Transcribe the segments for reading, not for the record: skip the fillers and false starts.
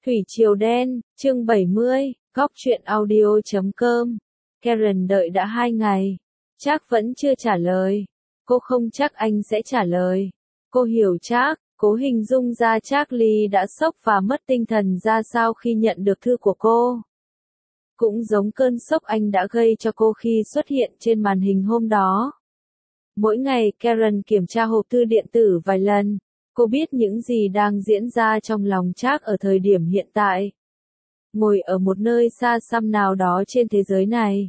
Thủy Triều Đen, chương 70, góc truyện audio.com. Karen đợi đã 2 ngày. Trác vẫn chưa trả lời. Cô không chắc anh sẽ trả lời. Cô hiểu Trác, cố hình dung ra Trác Ly đã sốc và mất tinh thần ra sao khi nhận được thư của cô. Cũng giống cơn sốc anh đã gây cho cô khi xuất hiện trên màn hình hôm đó. Mỗi ngày Karen kiểm tra hộp thư điện tử vài lần. Cô biết những gì đang diễn ra trong lòng Trác ở thời điểm hiện tại. Ngồi ở một nơi xa xăm nào đó trên thế giới này.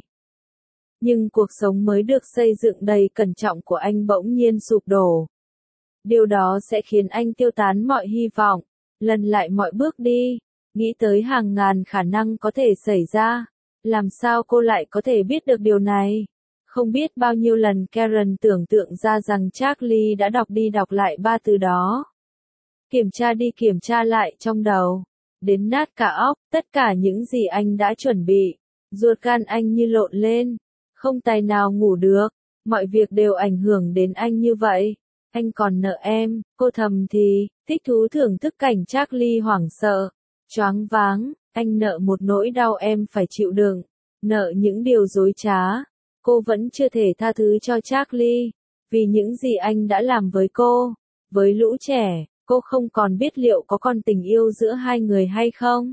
Nhưng cuộc sống mới được xây dựng đầy cẩn trọng của anh bỗng nhiên sụp đổ. Điều đó sẽ khiến anh tiêu tán mọi hy vọng, lần lại mọi bước đi, nghĩ tới hàng ngàn khả năng có thể xảy ra. Làm sao cô lại có thể biết được điều này? Không biết bao nhiêu lần Karen tưởng tượng ra rằng Charlie đã đọc đi đọc lại 3 từ đó. Kiểm tra đi kiểm tra lại trong đầu. Đến nát cả óc, tất cả những gì anh đã chuẩn bị. Ruột gan anh như lộn lên. Không tài nào ngủ được. Mọi việc đều ảnh hưởng đến anh như vậy. Anh còn nợ em, cô thầm thì, thích thú thưởng thức cảnh Charlie hoảng sợ. Choáng váng, anh nợ một nỗi đau em phải chịu đựng. Nợ những điều dối trá. Cô vẫn chưa thể tha thứ cho Charlie, vì những gì anh đã làm với cô, với lũ trẻ, cô không còn biết liệu có còn tình yêu giữa hai người hay không.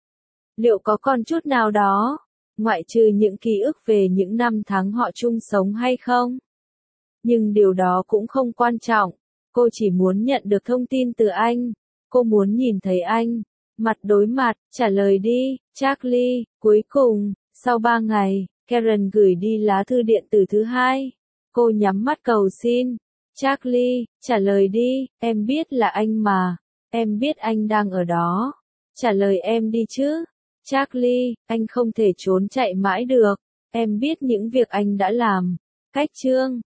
Liệu có còn chút nào đó, ngoại trừ những ký ức về những năm tháng họ chung sống hay không. Nhưng điều đó cũng không quan trọng, cô chỉ muốn nhận được thông tin từ anh, cô muốn nhìn thấy anh, mặt đối mặt, trả lời đi, Charlie. Cuối cùng, sau 3 ngày, Karen gửi đi lá thư điện tử thứ 2. Cô nhắm mắt cầu xin. Charlie, trả lời đi, em biết là anh mà. Em biết anh đang ở đó. Trả lời em đi chứ. Charlie, anh không thể trốn chạy mãi được. Em biết những việc anh đã làm. Cách chương